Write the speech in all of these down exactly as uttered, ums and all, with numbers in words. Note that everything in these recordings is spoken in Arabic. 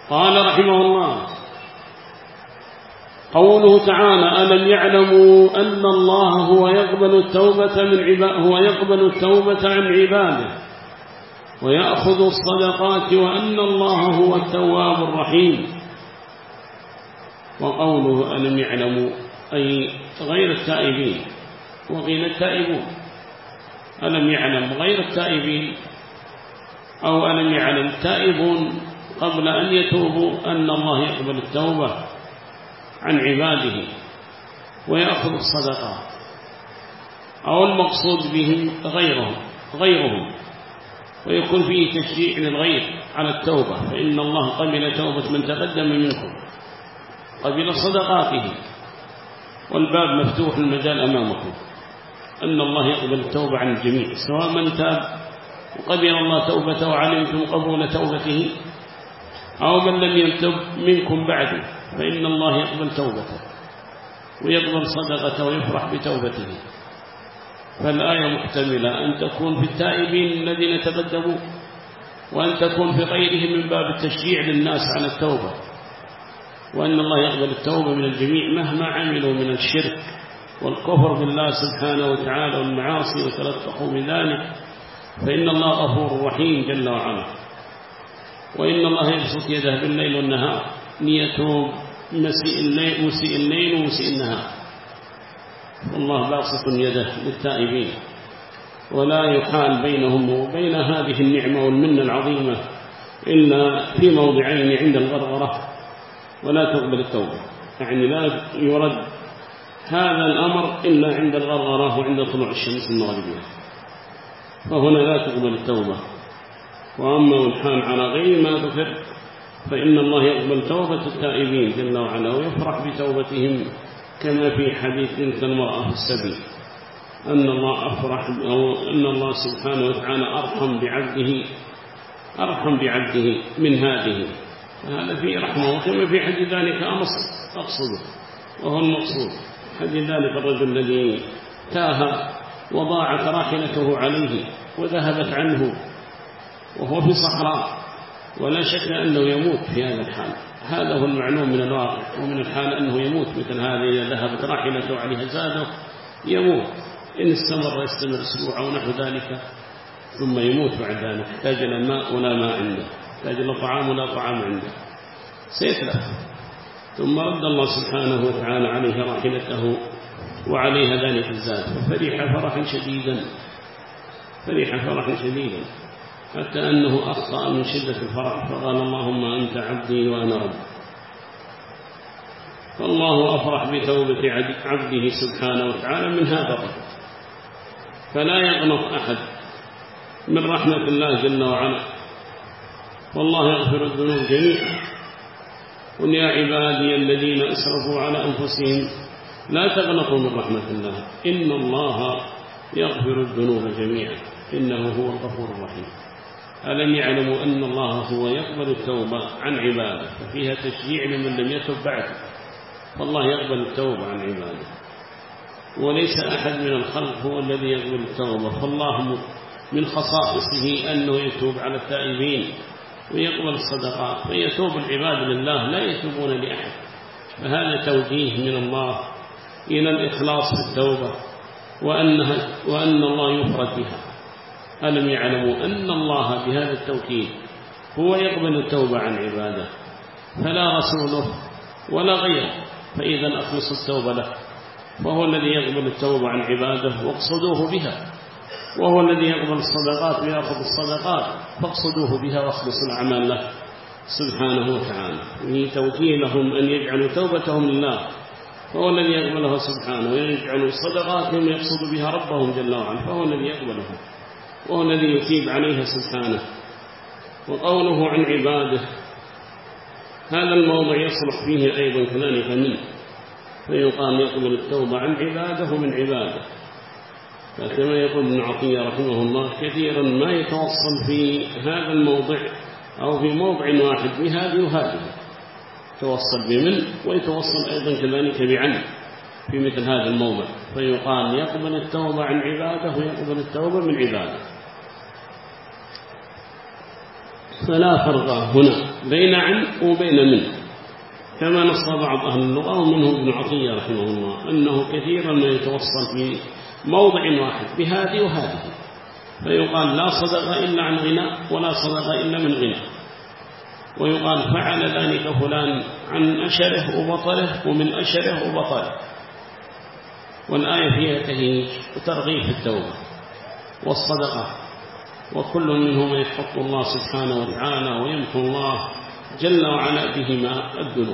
قال رحمه الله: قوله تعالى: ألم يعلموا أن الله هو يقبل التوبة من عباده هو يقبل التوبة عن عباده ويأخذ الصدقات وأن الله هو التواب الرحيم. وقوله ألم يعلموا أي غير التائبين، وقيل التائبون. ألم يعلم غير التائبين، أو ألم يعلم التائبون قبل أن يتوبوا أن الله يقبل التوبة عن عباده ويأخذ الصدقات، أو المقصود بهم غيرهم غيرهم ويكون فيه تشجيع للغير على التوبة، فإن الله قبل توبة من تقدم منكم، قبل صدقاته، والباب مفتوح المجال أمامكم أن الله يقبل التوبة عن الجميع، سواء من تاب وقبل الله توبته وعلمتم قبول توبته، أو من لم يتب منكم بعد، فإن الله يقبل توبته ويقبل صدقته ويفرح بتوبته. فالآية محتملة أن تكون في التائبين الذين تقدموا، وأن تكون في غيرهم من باب التشجيع للناس على التوبة، وأن الله يقبل التوبة من الجميع مهما عملوا من الشرك والكفر بالله سبحانه وتعالى والمعاصي وتلطخوا بذلك، فإن الله غفور رحيم جل وعلا. وإن الله يبسط يده بالليل والنهار ليتوب مسيء الليل مسيء الليل ومسيء النهار، والله باسط يده للتائبين، ولا يحال بينهم وبين هذه النعمة والمنة العظيمة إلا في موضعين عند الغرغرة، ولا تقبل التوبة، يعني لا يرد هذا الأمر إلا عند الغرغرة وعند طلوع الشمس المغربية، فهنا لا تقبل التوبة. وأما والحال على غير ما ذكر فإن الله يقبل توبة التائبين جل وعلا ويفرح بتوبتهم، كما في حديث تلك المرأة في السبيل أن الله أفرح أو أن الله سبحانه وتعالى أرحم بعبده أرحم بعبده من هذه، هذا فيه رحمة. وكما في حد ذلك أقصده وهو المقصود حد ذلك الرجل الذي تاه وضاعت راحلته عليه وذهبت عنه وهو في صحراء، ولا شك أنه يموت في هذا الحال، هذا هو المعلوم من الواقع ومن الحال أنه يموت مثل هذا. إذا ذهبت راحلته عليها زاده يموت، إن استمر يستمر أسبوع أو نحو ذلك ثم يموت بعد ذلك، يحتاج إلى ماء ولا ماء عنده، يحتاج إلى طعام ولا طعام عنده، سيتلف. ثم رد الله سبحانه وتعالى عليه راحلته وعليها ذلك الزاد، ففرح فرحا شديدا فرح فرحا شديدا حتى أنه أخطأ من شدة الفرح فقال: اللهم أنت عبدي وأنا رب. فالله أفرح بتوبة عبده سبحانه وتعالى من هذا الرجل، فلا يقنط أحد من رحمة الله جل وعلا، والله يغفر الذنوب جميعا. قل يا عبادي الذين أسرفوا على أنفسهم لا تقنطوا من رحمة الله إن الله يغفر الذنوب جميعا إنه هو الغفور الرحيم. ألم يعلموا أن الله هو يقبل التوبة عن عباده، ففيها تشجيع لمن لم يتب بعد، فالله يقبل التوبة عن عباده، وليس أحد من الخلق هو الذي يقبل التوبة، فالله من خصائصه أنه يتوب على التائبين ويقبل الصدقات، فيتوب العباد لله لا يتوبون لأحد. فهذا توجيه من الله إلى الإخلاص في التوبة وأنها وأن الله يفرد بها. ألم يعلموا أن الله بهذا التوكيد هو يقبل التوبة عن عباده، فلا رسوله ولا غيره، فإذا أخلص التوبة له، وهو الذي يقبل التوبة عن عباده واقصدوه بها، وهو الذي يقبل الصدقات ويأخذ الصدقات فاقصدوه بها واخلصوا الأعمال له سبحانه وتعالى. يعني توجيه لهم أن يجعلوا توبتهم لله، فهو الذي يقبلها سبحانه، ويجعلوا صدقاتهم يقصد بها ربهم جل وعلا، فهو الذي يقبلها وهو الذي يتيب عليها سبحانه. وقوله عن عباده هذا الموضع يصلح فيه أيضا كذلك منه، فيقال يقبل التوبة عن عباده ومن عباده. فكما يقول ابن عطية رحمه الله كثيرا ما يتوصل في هذا الموضع أو في موضع واحد بهذه وهذه، توصل بمن ويتوصل أيضا كذلك بعن في مثل هذا الموضع، فيقال يقبل التوبة عن عباده ويقبل التوبة من عباده. فلا فرق هنا بين عن وبين من، كما نص بعض أهل اللغة ومنهم ابن عطية رحمه الله أنه كثيرا ما يتوصل في موضع واحد بهذه وهذه، فيقال لا صدق إلا عن غنى ولا صدق إلا من غنى، ويقال فعل ذلك فلان عن أشره وبطله ومن أشره وبطله. والآية فيها تهيج وترغيب في التوبة والصدقة، وكل منهما يحق الله سبحانه وتعالى ويمحو الله جل وعلا بهما الذنوب.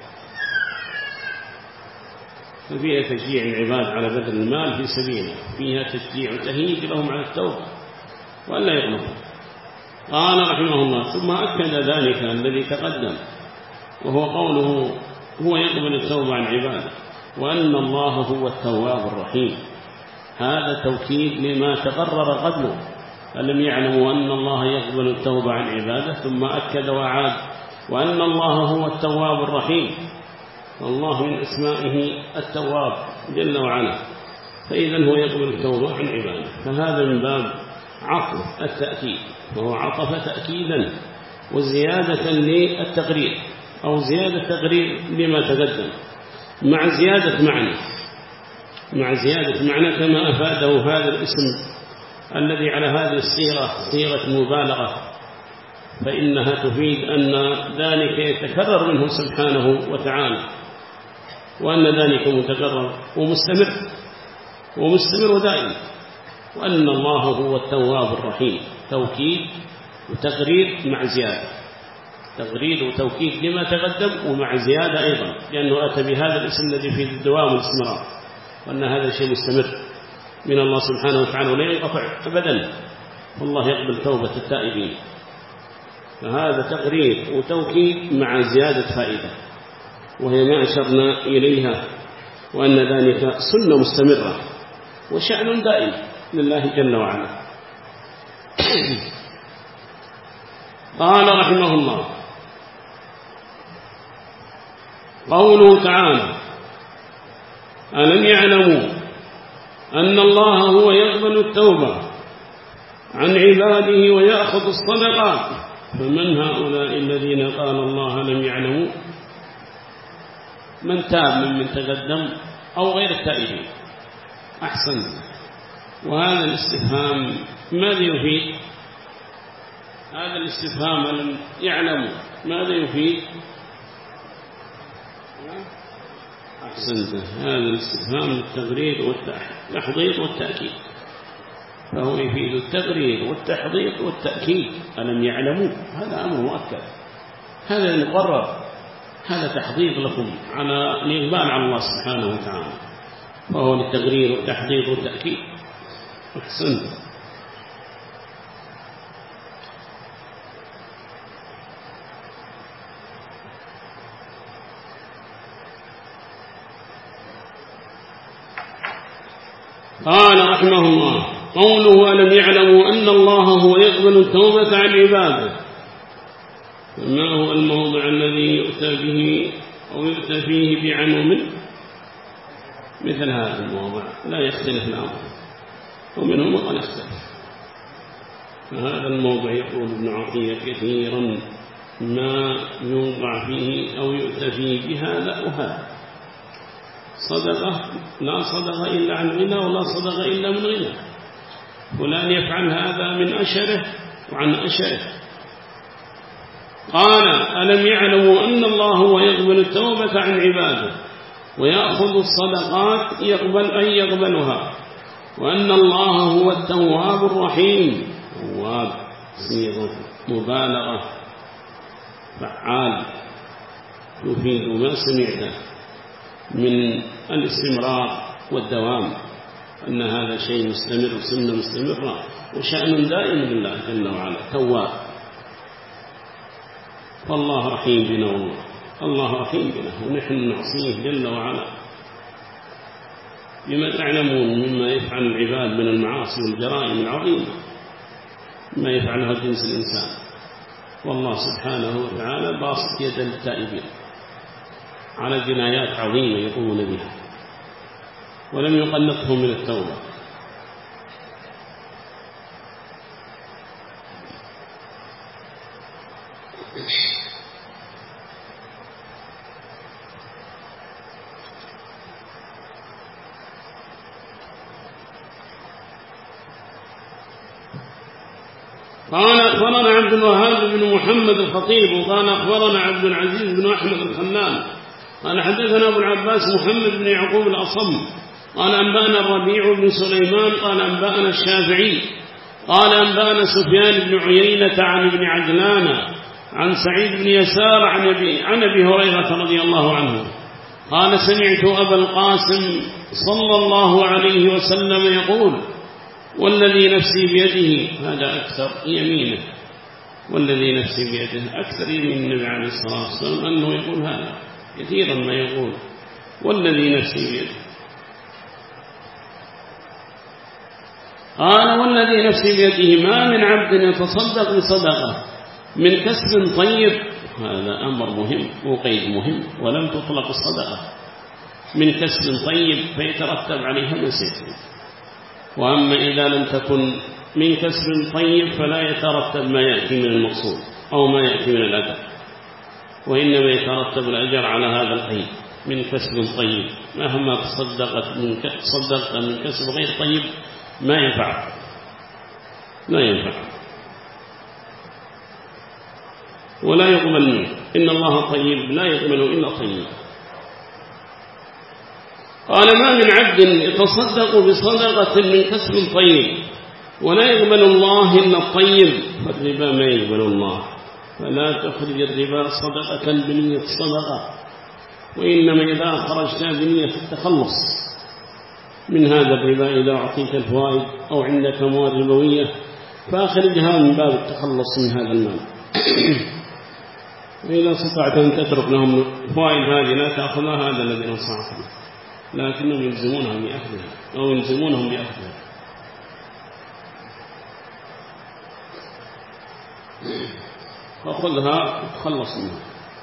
ففيها تشجيع العباد على بذل المال في سبيله، فيها تشجيع وتهيج لهم على التوبة وألا يغلقوا. قال رحمه الله: ثم أكد ذلك الذي تقدم، وهو قوله هو يقبل التوبة عن عباده، وأن الله هو التواب الرحيم. هذا توكيد لما تقرر قبله، ألم يعلموا أن الله يقبل التوبة عن عباده، ثم أكد وعاد وأن الله هو التواب الرحيم، والله من أسمائه التواب جل وعلا، فإذا هو يقبل التوبة عن عباده. فهذا من باب عطف التأكيد، وهو عطف تأكيدا وزيادة للتقرير، أو زيادة تقرير لما تقدم مع زيادة معنى، مع زيادة معنى كما أفاده هذا الاسم الذي على هذه الصيغة صيغة مبالغة، فإنها تفيد أن ذلك يتكرر منه سبحانه وتعالى، وأن ذلك متكرر ومستمر ومستمر دائم، وأن الله هو التواب الرحيم. توكيد وتقرير مع زيادة، تقرير وتوكيد لما تقدم ومع زيادة أيضا، لأنه أتى بهذا الاسم الذي فيه الدوام والاستمرار، وأن هذا شيء مستمر من الله سبحانه وتعالى ولا ينقطع أبدا، والله يقبل توبة التائبين. فهذا تقرير وتوكيد مع زيادة فائدة، وهي ما أشرنا إليها، وأن ذلك سنة مستمرة وشأن دائم لله جل وعلا. قال رحمه الله: قوله تعالى: ألم يعلموا أن الله هو يقبل التوبة عن عباده ويأخذ الصدقات، فمن هؤلاء الذين قال الله لم يعلموا؟ من تاب ممن تقدم أو غير التائبين. أحسن. وهذا الاستفهام ماذا يفيد؟ هذا الاستفهام لم يعلموا ماذا يفيد؟ أحسنت. هذا الاستفهام للتقرير والتحضير والتأكيد، فهو يفيد التقرير والتحضير والتأكيد. ألم يعلموا؟ هذا أمر مؤكد، هذا المقرر، هذا تحضير لكم على الإقبال على الله سبحانه وتعالى، فهو للتقرير والتحضير والتأكيد. أحسنت. قال رحمه الله: قوله ألم يعلموا أن الله هو يقبل التوبة عن عباده، فما هو الموضع الذي يؤتى به أو يؤتى فيه بعنه منه؟ مثل هذا الموضع لا يختلف الأمر، ومنهم قد يختلف. فهذا الموضع يقول ابن عطية كثيرا ما يوضع فيه أو يؤتى فيه بهذا وهذا، صدقة لا صدقة إلا عن غنى ولا صدقة إلا من غنى، فلان يفعل هذا من أشره وعن أشره. قال: ألم يعلموا أن الله هو يقبل التوبة عن عباده ويأخذ الصدقات يقبل أن يقبلها، وأن الله هو التواب الرحيم. تواب صيغة مبالغة فعال، تفيد ما سمعته من الاستمرار والدوام، أن هذا شيء مستمر وسنة مستمرة وشأن دائم لله جل وعلا. تواب، فالله رحيم بنا، والله الله رحيم بنا، ونحن نعصيه جل وعلا بما تعلمون مما يفعل العباد من المعاصي والجرائم العظيمة، ما يفعلها جنس الإنسان، والله سبحانه وتعالى باسط يد التائبين على جنايات عظيمة يقومون بها، ولم يقنطهم من التوبة. قال أخبرنا عبد الوهاب بن محمد الخطيب وقال أخبرنا عبد العزيز بن أحمد الخلال قال حدثنا أبو العباس محمد بن يعقوب الأصم قال أنبأنا الربيع بن سليمان قال أنبأنا الشافعي قال أنبأنا سفيان بن عيينة عن ابن عجلان عن سعيد بن يسار عن أبي, عن أبي هريرة رضي الله عنه قال سمعت أبا القاسم صلى الله عليه وسلم يقول والذي نفسي بيده، هذا أكثر يمينه، والذي نفسي بيده أكثر يمين النبي عليه الصلاة والسلام أنه يقول هذا كثيرا ما يقول والذي نفسي بيده. قال والذي نفسي بيده ما من عبد يتصدق بصدقة من كسب طيب، هذا أمر مهم وقيد مهم، ولم تطلق الصدقة من كسب طيب فيترتب عليها مسيح. وأما إذا لم تكن من كسب طيب فلا يترتب ما يأتي من المقصود أو ما يأتي من الأجر، وإنما يترتب الأجر على هذا القيد من كسب طيب. مهما تصدقت من تصدقت من كسب غير طيب ما ينفع، لا ينفع ولا يقبل منه، إن الله طيب لا يقبل إلا طيب. قال ما من عبد يتصدق بصدقة من كسب طيب ولا يقبل الله إلا الطيب، فالربا ما يقبل الله، فلا تخرج الربا صدقة بنية الصدقة، وإنما إذا خرجت بنية التخلص من هذا الربا إذا أعطيت الفوائد أو عندك مواد ربوية فأخرجها من باب التخلص من هذا المال. وإذا استطعت أن تترك لهم الفوائد هذه لا تأخذها، هذا الذي نصحهم، لكنهم يلزمونهم بأخذها أو يلزمونهم بأخذها. فأخذها وتخلص منها.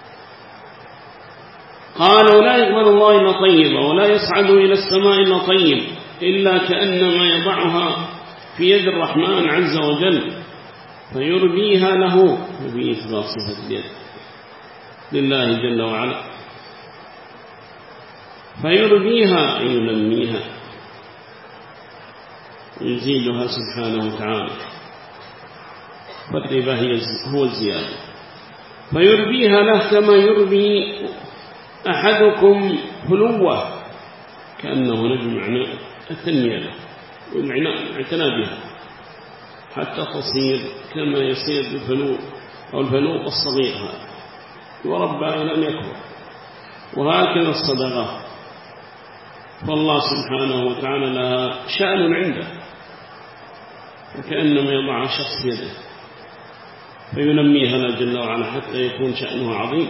قال ولا يقبل الله إلا طيبا ولا يصعد إلى السماء إلا طيب إلا كأنما يضعها في يد الرحمن عز وجل فيربيها له، بإثبات صفة اليد لله جل وعلا، فيربيها أي ينميها ويزيدها سبحانه وتعالى، فالربا هو الزيادة، فيربيها له كما يربي أحدكم فلوة، كأنه نجم معنى التنمية له والاعتناء بها حتى تصير كما يصير الفلو أو الفلو الصغير هذا وربى إلى أن يكبر. وهكذا الصدقة، فالله سبحانه وتعالى لها شأن عنده، وكأنما يضع شخص يده فينميها له جل وعلا حتى يكون شأنه عظيم.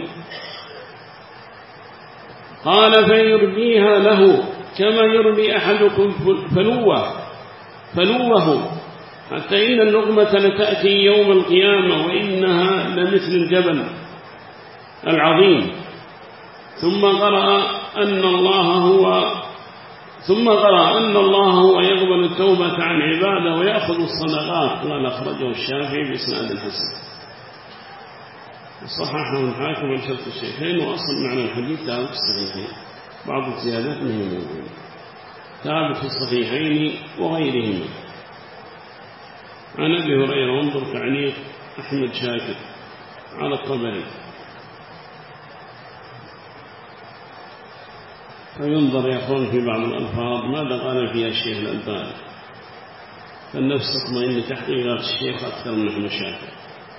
قال فيربيها له كما يربي أحدكم فلوه فلوه حتى إن اللقمة لتأتي يوم القيامة وإنها لمثل الجبل العظيم. ثم قرأ أن الله هو ثم قرأ أن الله هو يقبل التوبة عن عباده ويأخذ الصدقات. قال أخرجه الشافعي بإسناد الحسن وصححه الحاكم عن شرط الشيخين، وأصل معنى الحديث ثابت في الصحيحين، بعض الزيادات منه موجودة ثابت في الصحيحين وغيرهما. عن أبي هريرة وانظر تعليق أحمد شاكر على الطبري، فينظر يقول في بعض الألفاظ ماذا قال فيها الشيخ الألباني، فالنفس تطمئن تحت إلى الشيخ أكثر من أحمد شاكر.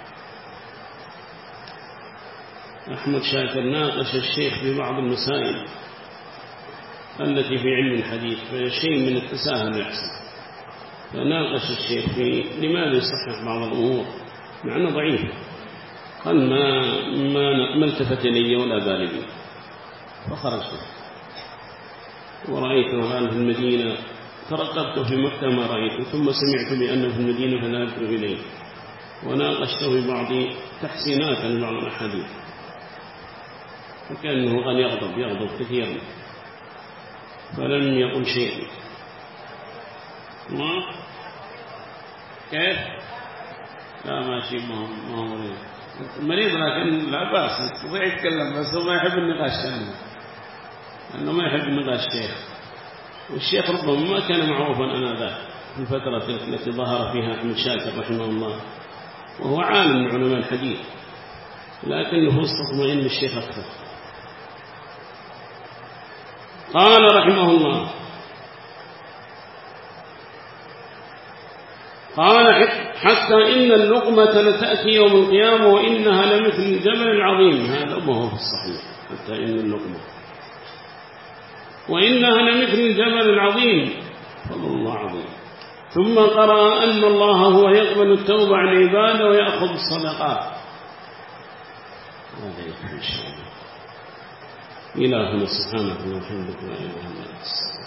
أحمد شاكر ناقش الشيخ في بعض المسائل التي في علم الحديث، فهي شيء من التساهل يحصل، فناقش الشيخ في لماذا يصحح بعض الأمور مع أنه ضعيف، قال ما ما ما التفت إلي ولا بالي بي، فخرجت ورأيته الآن في المدينة، ترقبت في مكة ما رأيته، ثم سمعت بأنه في المدينة فذهبت إليه وناقشته في بعض تحسينات لبعض الأحاديث، وكأنه قد يغضب يغضب كثيرا فلم يقل شيء. ما كيف لا ماشي ما هو مريض مريض لكن لا بأس يستطيع يتكلم، بس هو ما يحب النقاش ثاني، لأنه ما يحب النقاش الشيخ، والشيخ ربما ما كان معروفا أنا ذا في الفترة التي ظهر فيها أحمد شاكر رحمه الله، وهو عالم من علماء الحديث، لكن نفوس تطمئن الشيخ أكثر. قال رحمه الله قال حتى إن اللقمة لتأتي يوم القيامة وإنها لمثل الجبل العظيم. هذا ما هو في الصحيح، حتى إن اللقمة وإنها لمثل الجبل العظيم، فضل الله عظيم. ثم قرأ أن الله هو يقبل التوبة عن عباده ويأخذ الصدقات. هذا يكفي إن شاء الله. إلهنا سبحانه وتعالى.